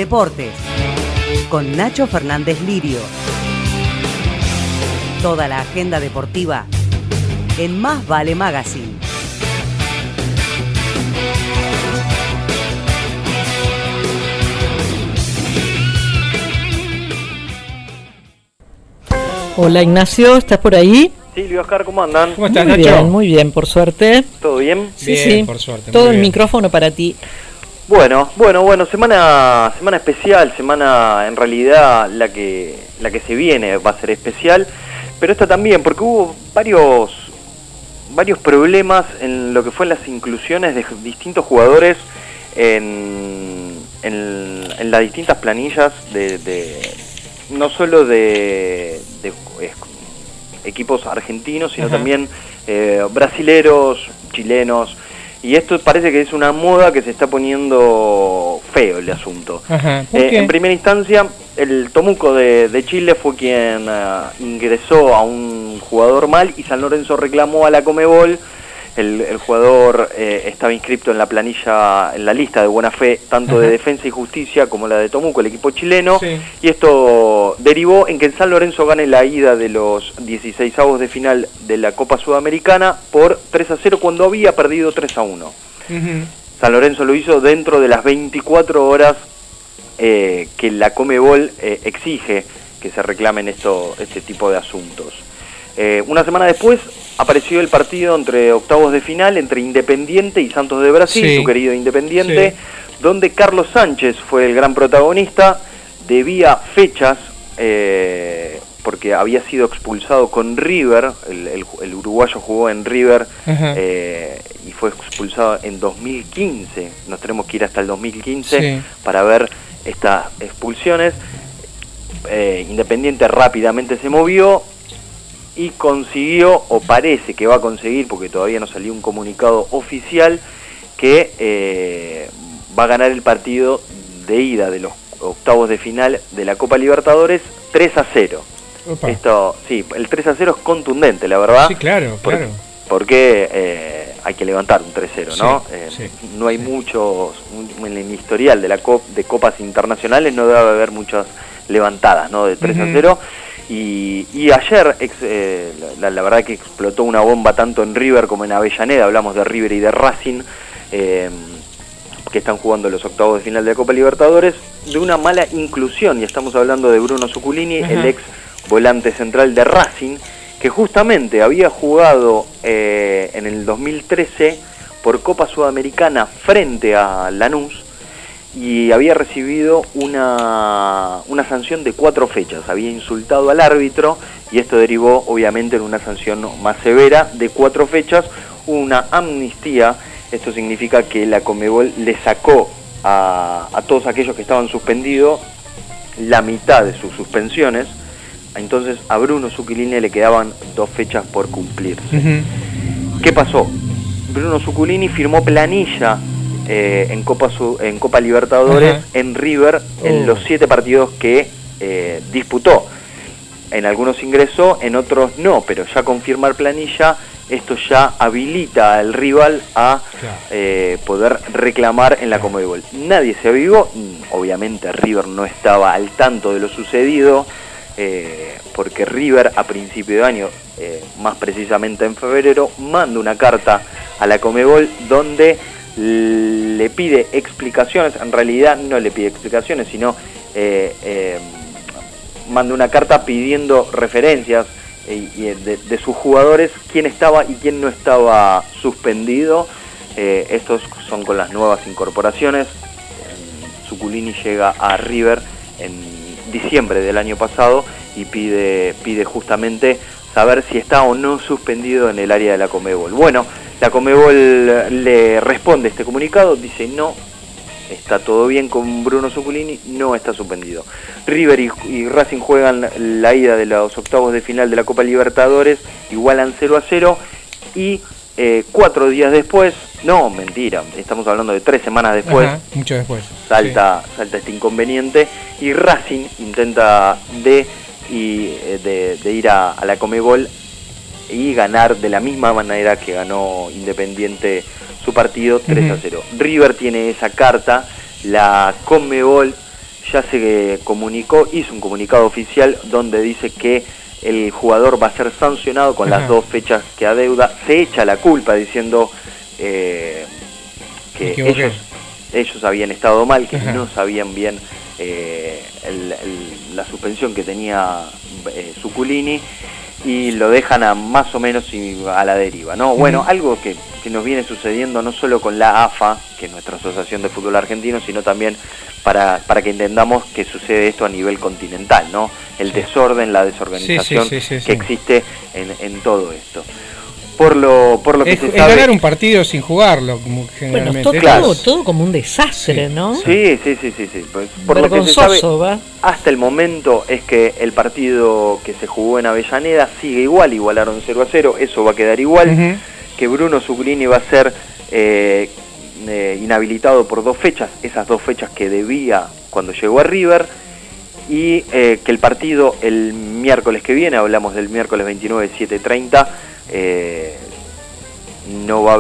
Deportes, con Nacho Fernández Lirio. Toda la agenda deportiva en Más Vale Magazine. Hola Ignacio, ¿estás por ahí? Silvio, Oscar, ¿cómo andan? ¿Cómo estás, Muy Nacho? bien, muy bien, por suerte. ¿Todo bien? Sí, Bien, sí, por suerte. todo muy el bien. micrófono para ti. Bueno, semana especial, semana en realidad la que se viene va a ser especial, pero esta también, porque hubo varios problemas en lo que fue las inclusiones de distintos jugadores en las distintas planillas no solo de equipos argentinos, sino Ajá. también brasileros, chilenos. Y esto parece que es una moda que se está poniendo feo el asunto. Ajá, ¿por qué? En primera instancia, el Tomuco de Chile fue quien ingresó a un jugador mal y San Lorenzo reclamó a la Conmebol. El jugador estaba inscripto en la planilla, en la lista de buena fe, tanto de Ajá. Defensa y Justicia como la de Tomuco, el equipo chileno. Sí. Y esto derivó en que el San Lorenzo gane la ida de los 16avos de final de la Copa Sudamericana por 3-0 cuando había perdido 3-1. Ujú. San Lorenzo lo hizo dentro de las 24 horas que la Conmebol exige que se reclamen este tipo de asuntos. Una semana después apareció el partido entre octavos de final entre Independiente y Santos de Brasil, Sí. su querido Independiente, Sí. donde Carlos Sánchez fue el gran protagonista. Debía fechas porque había sido expulsado con River, el uruguayo jugó en River Ajá. y fue expulsado en 2015. Nos tenemos que ir hasta el 2015 Sí. para ver estas expulsiones. Independiente rápidamente se movió y consiguió, o parece que va a conseguir, porque todavía no salió un comunicado oficial, que va a ganar el partido de ida de los octavos de final de la Copa Libertadores 3-0. Opa. Esto, sí, el 3-0 es contundente, la verdad. Sí, claro, claro. Porque hay que levantar un 3-0, ¿no? Sí, No hay muchos, en el historial de de copas internacionales no debe haber muchas levantadas, ¿no? De 3-0. Y ayer, la verdad que explotó una bomba tanto en River como en Avellaneda. Hablamos de River y de Racing, que están jugando los octavos de final de la Copa Libertadores, de una mala inclusión. Y estamos hablando de Bruno Zuculini, Ajá. el ex volante central de Racing, que justamente había jugado en el 2013 por Copa Sudamericana frente a Lanús, y había recibido una sanción de 4 fechas. Había insultado al árbitro y esto derivó obviamente en una sanción más severa de 4 fechas, una amnistía. Esto significa que la Conmebol le sacó a todos aquellos que estaban suspendidos la mitad de sus suspensiones. Entonces a Bruno Zuculini le quedaban 2 fechas por cumplirse. Ujú. ¿Qué pasó? Bruno Zuculini firmó planilla en Copa Libertadores. Ajá. En River en Oh. los 7 partidos que disputó. En algunos ingresó, en otros no, pero ya con firmar planilla esto ya habilita al rival a Claro. poder reclamar en la Conmebol. Nadie se avivó, obviamente River no estaba al tanto de lo sucedido, porque River a principio de año, más precisamente en febrero, manda una carta a la Conmebol donde le pide explicaciones. En realidad no le pide explicaciones, sino manda una carta pidiendo referencias de sus jugadores, quién estaba y quién no estaba suspendido. Estos son con las nuevas incorporaciones. Zuculini llega a River en diciembre del año pasado y pide justamente saber si está o no suspendido en el área de la Conmebol. Bueno, la Conmebol le responde este comunicado, dice no, está todo bien con Bruno Zuculini, no está suspendido. River y Racing juegan la ida de los octavos de final de la Copa Libertadores, igualan 0-0 y 4 días después, no, mentira, estamos hablando de 3 semanas después, Ajá, mucho después. salta este inconveniente y Racing intenta de ir a la Conmebol y ganar de la misma manera que ganó Independiente su partido 3-0. River tiene esa carta, la Conmebol ya se comunicó, hizo un comunicado oficial donde dice que el jugador va a ser sancionado con las 2 fechas que adeuda. Se echa la culpa diciendo que ellos habían estado mal, que no sabían bien la suspensión que tenía Zuculini, y lo dejan más o menos a la deriva, ¿no? Bueno, algo que nos viene sucediendo no solo con la AFA, que es nuestra Asociación de Fútbol Argentino, sino también para que entendamos que sucede esto a nivel continental, ¿no? El desorden, la desorganización que existe en todo esto. Por lo que se sabe, ganar un partido sin jugarlo, como generalmente. Bueno, todo como un desastre, ¿no? Sí. Pues, por lo que se sabe, hasta el momento es que el partido que se jugó en Avellaneda sigue igual, igualaron 0-0, eso va a quedar igual, que Bruno Zuculini va a ser inhabilitado por 2 fechas, esas 2 fechas que debía cuando llegó a River, y que el partido el miércoles que viene, hablamos del miércoles 29, 7:30, va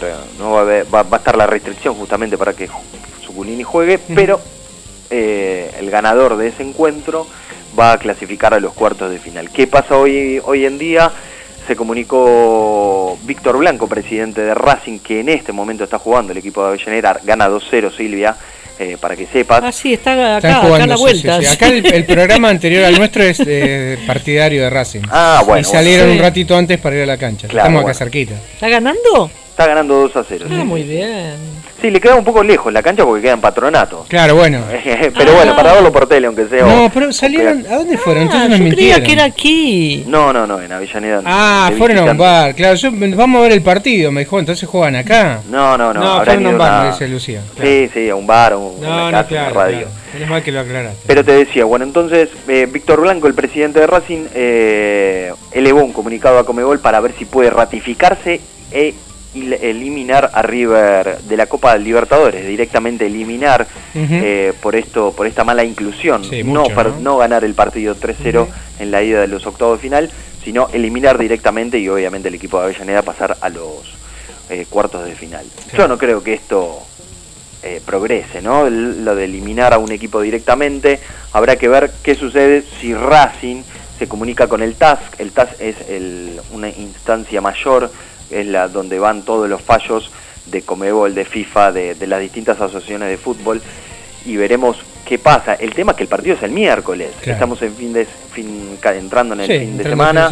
a estar la restricción justamente para que Zuculini juegue, pero el ganador de ese encuentro va a clasificar a los cuartos de final. ¿Qué pasa hoy en día? Se comunicó Víctor Blanco, presidente de Racing, que en este momento está jugando el equipo de Avellaneda, gana 2-0, Silvia, para que sepas. Ah, sí, está acá a la vuelta. Sí. Acá el programa anterior al nuestro es partidario de Racing. Ah, bueno. Y salieron un ratito antes para ir a la cancha. Claro, estamos acá cerquita. ¿Está ganando? Está ganando 2-0. Ah, muy bien. Sí, le queda un poco lejos la cancha porque queda en Patronato. Claro, bueno. Pero bueno, para verlo por tele, aunque sea. No, pero salieron. ¿A dónde fueron? Entonces nos yo mintieron. creía que era aquí. No, en Avellaneda. Ah, fueron a un bar. Claro, vamos a ver el partido, me dijo. Entonces juegan acá. No. Fueron a un bar, me dice Lucía. Claro. Sí, a un bar, una casa, una radio. Claro. Menos mal que lo aclaraste. Pero te decía, bueno, entonces Víctor Blanco, el presidente de Racing, elevó un comunicado a Conmebol para ver si puede ratificarse y eliminar a River de la Copa Libertadores, directamente eliminar por esta mala inclusión, no ganar el partido 3-0 en la ida de los octavos de final, sino eliminar directamente y obviamente el equipo de Avellaneda pasar a los cuartos de final. Yo no creo que esto progrese, ¿no? Lo de eliminar a un equipo directamente, habrá que ver qué sucede si Racing se comunica con el TAS. El TAS es una instancia mayor, es donde van todos los fallos de Conmebol, de FIFA, de las distintas asociaciones de fútbol, y veremos qué pasa. El tema es que el partido es el miércoles, estamos entrando en el fin de semana,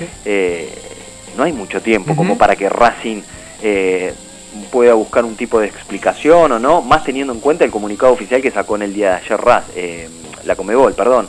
no hay mucho tiempo como para que Racing pueda buscar un tipo de explicación o no, más teniendo en cuenta el comunicado oficial que sacó en el día de ayer la Conmebol, perdón.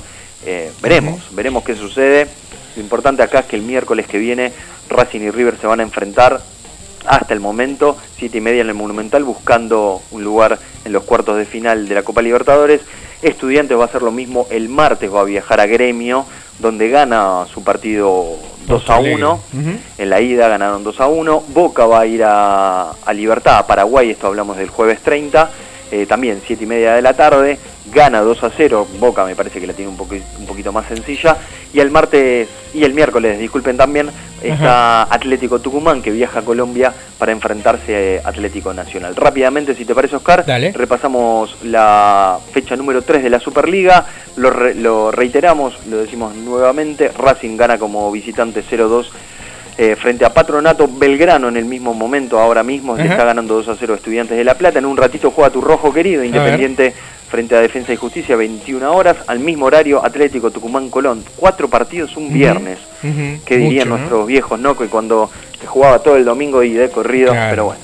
Veremos qué sucede. Lo importante acá es que el miércoles que viene Racing y River se van a enfrentar. Hasta el momento 7:30 en el Monumental, buscando un lugar en los cuartos de final de la Copa Libertadores. Estudiantes va a hacer lo mismo, el martes va a viajar a Gremio, donde gana su partido 2-1, en la ida ganaron 2-1, Boca va a ir a Libertad, a Paraguay, esto hablamos del jueves 30, también 7:30 de la tarde, gana 2-0, Boca me parece que la tiene un poquito más sencilla, y el miércoles, disculpen también, está Atlético Tucumán, que viaja a Colombia para enfrentarse a Atlético Nacional. Rápidamente, si te parece, Oscar, repasamos la fecha número 3 de la Superliga, lo reiteramos, lo decimos nuevamente, Racing gana como visitante 0-2 frente a Patronato. Belgrano en el mismo momento, ahora mismo, le está ganando 2-0 Estudiantes de La Plata. En un ratito juega tu rojo querido, Independiente frente a Defensa y Justicia, 21 horas. Al mismo horario, Atlético Tucumán Colón. 4 partidos un viernes. Que dirían nuestros viejos, ¿no? Que cuando se jugaba todo el domingo y de corrido, pero bueno,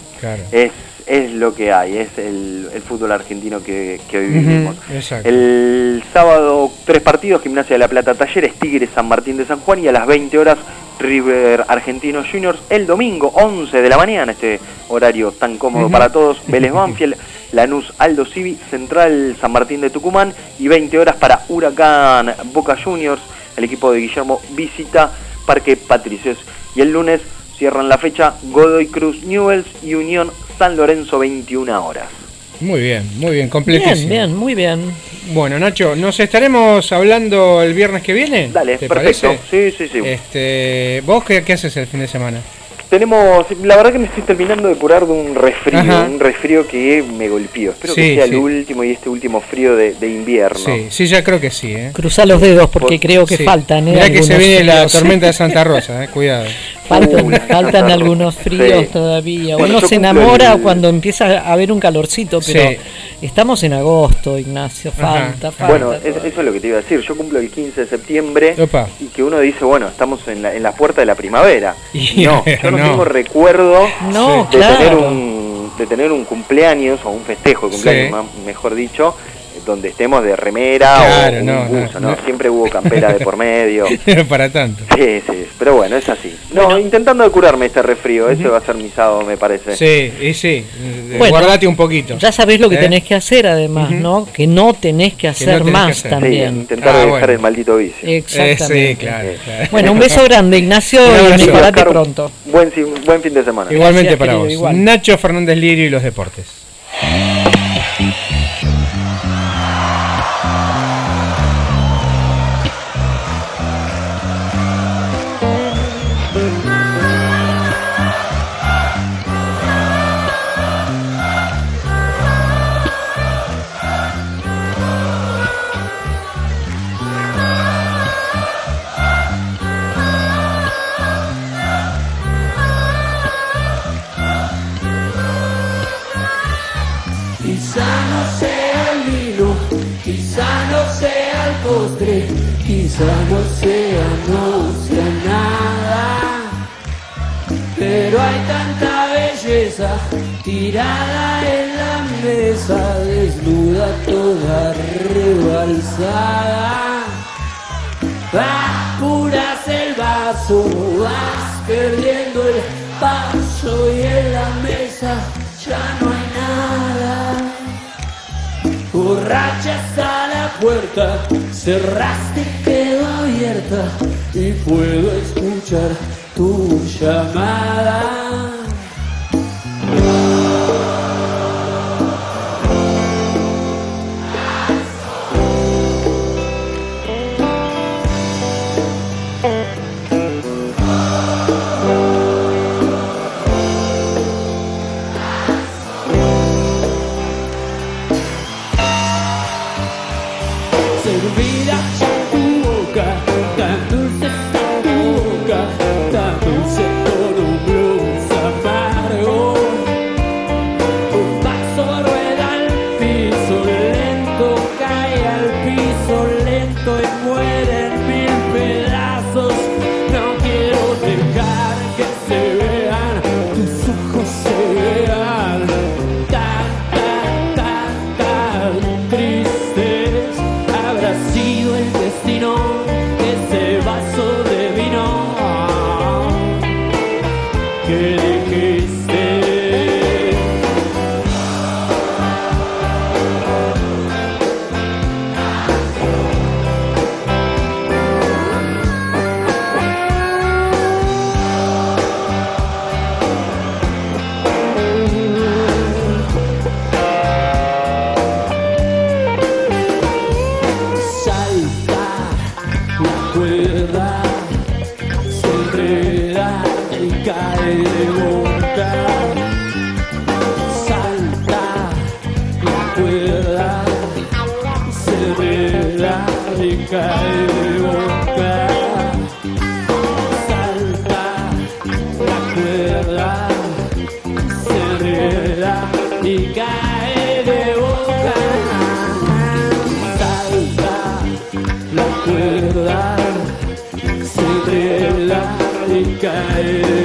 es lo que hay, es el fútbol argentino que hoy vivimos. El sábado 3 partidos, Gimnasia de La Plata Talleres, Tigres San Martín de San Juan, y a las 20 horas River Argentinos Juniors. El domingo 11 de la mañana, este horario tan cómodo para todos, Vélez Banfield, Lanús Aldo Civi, Central San Martín de Tucumán, y 20 horas para Huracán Boca Juniors. El equipo de Guillermo visita Parque Patricios, y el lunes cierran la fecha Godoy Cruz Newell's y Unión San Lorenzo, 21 horas. Muy bien, completísimo. Bien, muy bien. Bueno, Nacho, ¿nos estaremos hablando el viernes que viene? Dale, ¿te perfecto. parece? Sí. ¿Vos qué haces el fin de semana? la verdad que me estoy terminando de curar de un resfrío que me golpeó. Espero que sea el último y este último frío de invierno. Sí, ya creo que sí. Cruzá los dedos porque creo que faltan. Mirá que se viene la tormenta de Santa Rosa, cuidado. Faltan algunos fríos todavía. Bueno, uno se enamora cuando empieza a haber un calorcito, pero estamos en agosto, Ignacio, falta. Bueno, eso es lo que te iba a decir. Yo cumplo el 15 de septiembre y que uno dice, bueno, estamos en la puerta de la primavera. No, yo no tengo recuerdo de tener un cumpleaños o un festejo de cumpleaños, mejor dicho, donde estemos de remera o un buzo, ¿no? Siempre hubo campera de por medio. Para tanto. Sí, pero bueno, es así. No, intentando de curarme este resfrío, ese va a ser mi sábado, me parece. Sí. Guardate un poquito. Ya sabés lo que tenés que hacer, además, ¿no? Que no tenés que hacer más también. Sí, intentar dejar el maldito vicio. Exactamente. Sí, claro. Bueno, un beso grande, Ignacio, y mejorate pronto. Buen fin de semana. Igualmente para vos. Igual. Nacho Fernández Lirio y los deportes. Quizá no sea nada, pero hay tanta belleza tirada en la mesa, desnuda toda rebalsada. Apuras el vaso, vas perdiendo el paso y en la mesa ya no hay nada. Borracha está la puerta, cerraste, quedó abierta y puedo escuchar tu llamada. Cae